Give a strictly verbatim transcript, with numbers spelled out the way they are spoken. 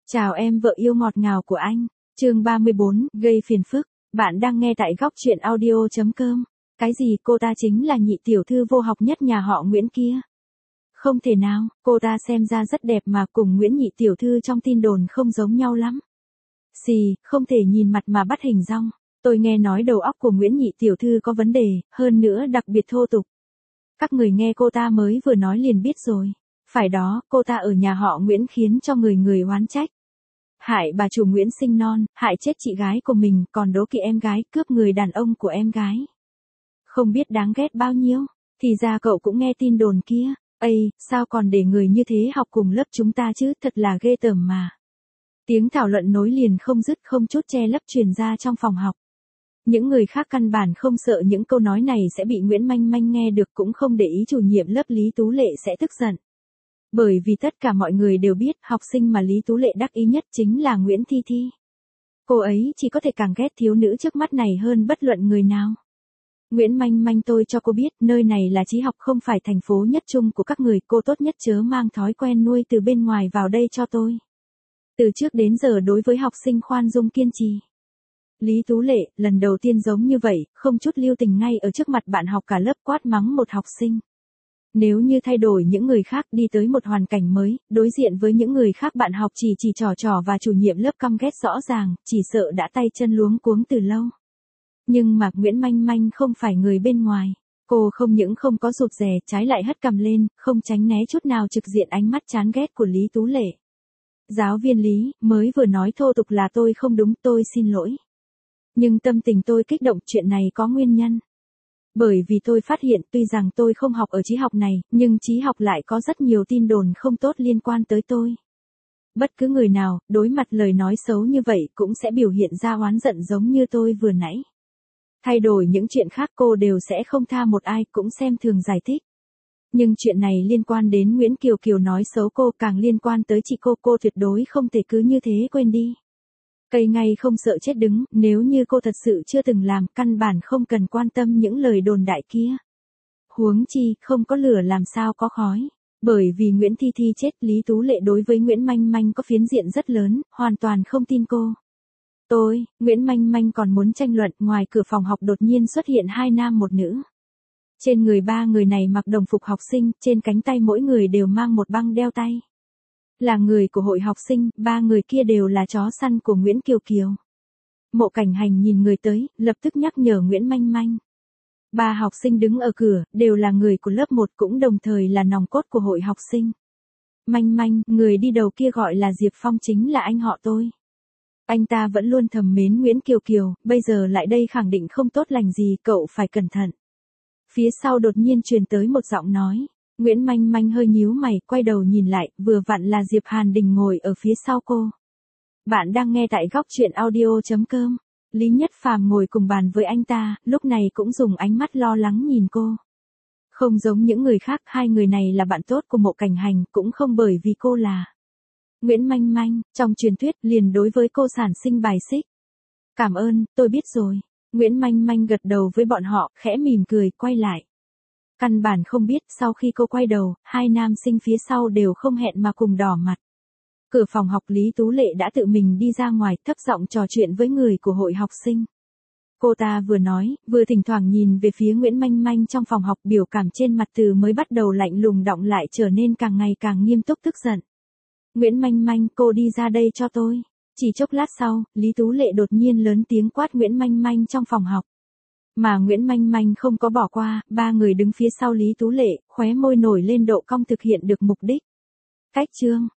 Chào em vợ yêu ngọt ngào của anh. Chương ba mươi bốn, gây phiền phức. Bạn đang nghe tại góc truyện audio chấm com. Cái gì, cô ta chính là nhị tiểu thư vô học nhất nhà họ Nguyễn kia? Không thể nào, cô ta xem ra rất đẹp mà cùng Nguyễn nhị tiểu thư trong tin đồn không giống nhau lắm. Xì, không thể nhìn mặt mà bắt hình dong. Tôi nghe nói đầu óc của Nguyễn nhị tiểu thư có vấn đề, hơn nữa đặc biệt thô tục. Các người nghe cô ta mới vừa nói liền biết rồi. Phải đó, cô ta ở nhà họ Nguyễn khiến cho người người oán trách. Hại bà chủ Nguyễn sinh non, hại chết chị gái của mình, còn đố kỵ em gái, cướp người đàn ông của em gái. Không biết đáng ghét bao nhiêu, thì ra cậu cũng nghe tin đồn kia. Ây, sao còn để người như thế học cùng lớp chúng ta chứ, thật là ghê tởm mà. Tiếng thảo luận nối liền không dứt, không chút che lấp truyền ra trong phòng học. Những người khác căn bản không sợ những câu nói này sẽ bị Nguyễn Manh Manh nghe được, cũng không để ý chủ nhiệm lớp Lý Tú Lệ sẽ tức giận. Bởi vì tất cả mọi người đều biết học sinh mà Lý Tú Lệ đắc ý nhất chính là Nguyễn Thi Thi. Cô ấy chỉ có thể càng ghét thiếu nữ trước mắt này hơn bất luận người nào. Nguyễn Manh Manh, tôi cho cô biết nơi này là Chí Học, không phải thành phố nhất trung của các người, cô tốt nhất chớ mang thói quen nuôi từ bên ngoài vào đây cho tôi. Từ trước đến giờ đối với học sinh khoan dung kiên trì. Lý Tú Lệ, lần đầu tiên giống như vậy, không chút lưu tình ngay ở trước mặt bạn học cả lớp quát mắng một học sinh. Nếu như thay đổi những người khác, đi tới một hoàn cảnh mới, đối diện với những người khác bạn học chỉ chỉ trò trò và chủ nhiệm lớp căm ghét rõ ràng, chỉ sợ đã tay chân luống cuống từ lâu. Nhưng mà Nguyễn Manh Manh không phải người bên ngoài. Cô không những không có rụt rè, trái lại hất cằm lên, không tránh né chút nào trực diện ánh mắt chán ghét của Lý Tú Lệ. Giáo viên Lý, mới vừa nói thô tục là tôi không đúng, tôi xin lỗi. Nhưng tâm tình tôi kích động, chuyện này có nguyên nhân. Bởi vì tôi phát hiện tuy rằng tôi không học ở Chí Học này, nhưng Chí Học lại có rất nhiều tin đồn không tốt liên quan tới tôi. Bất cứ người nào, đối mặt lời nói xấu như vậy cũng sẽ biểu hiện ra oán giận giống như tôi vừa nãy. Thay đổi những chuyện khác cô đều sẽ không tha một ai, cũng xem thường giải thích. Nhưng chuyện này liên quan đến Nguyễn Kiều Kiều nói xấu cô, càng liên quan tới chị cô, cô tuyệt đối không thể cứ như thế quên đi. Cây ngay không sợ chết đứng, nếu như cô thật sự chưa từng làm, căn bản không cần quan tâm những lời đồn đại kia. Huống chi, không có lửa làm sao có khói. Bởi vì Nguyễn Thi Thi chết, Lý Tú Lệ đối với Nguyễn Manh Manh có phiến diện rất lớn, hoàn toàn không tin cô. Tôi, Nguyễn Manh Manh còn muốn tranh luận, ngoài cửa phòng học đột nhiên xuất hiện hai nam một nữ. Trên người ba người này mặc đồng phục học sinh, trên cánh tay mỗi người đều mang một băng đeo tay. Là người của hội học sinh, ba người kia đều là chó săn của Nguyễn Kiều Kiều. Mộ Cảnh Hành nhìn người tới, lập tức nhắc nhở Nguyễn Manh Manh. Ba học sinh đứng ở cửa, đều là người của lớp một, cũng đồng thời là nòng cốt của hội học sinh. Manh Manh, người đi đầu kia gọi là Diệp Phong, chính là anh họ tôi. Anh ta vẫn luôn thầm mến Nguyễn Kiều Kiều, bây giờ lại đây khẳng định không tốt lành gì, cậu phải cẩn thận. Phía sau đột nhiên truyền tới một giọng nói. Nguyễn Manh Manh hơi nhíu mày, quay đầu nhìn lại, vừa vặn là Diệp Hàn Đình ngồi ở phía sau cô. Bạn đang nghe tại góc truyện audio chấm com. Lý Nhất Phàm ngồi cùng bàn với anh ta, lúc này cũng dùng ánh mắt lo lắng nhìn cô. Không giống những người khác, hai người này là bạn tốt của Mộ Cảnh Hành, cũng không bởi vì cô là Nguyễn Manh Manh, trong truyền thuyết liền đối với cô sản sinh bài xích. Cảm ơn, tôi biết rồi. Nguyễn Manh Manh gật đầu với bọn họ, khẽ mỉm cười, quay lại. Căn bản không biết, sau khi cô quay đầu, hai nam sinh phía sau đều không hẹn mà cùng đỏ mặt. Cửa phòng học, Lý Tú Lệ đã tự mình đi ra ngoài, thấp giọng trò chuyện với người của hội học sinh. Cô ta vừa nói, vừa thỉnh thoảng nhìn về phía Nguyễn Manh Manh trong phòng học, biểu cảm trên mặt từ mới bắt đầu lạnh lùng đọng lại trở nên càng ngày càng nghiêm túc tức giận. Nguyễn Manh Manh, cô đi ra đây cho tôi. Chỉ chốc lát sau, Lý Tú Lệ đột nhiên lớn tiếng quát Nguyễn Manh Manh trong phòng học. Mà Nguyễn Manh Manh không có bỏ qua, ba người đứng phía sau Lý Tú Lệ, khóe môi nổi lên độ cong thực hiện được mục đích. Cách chương,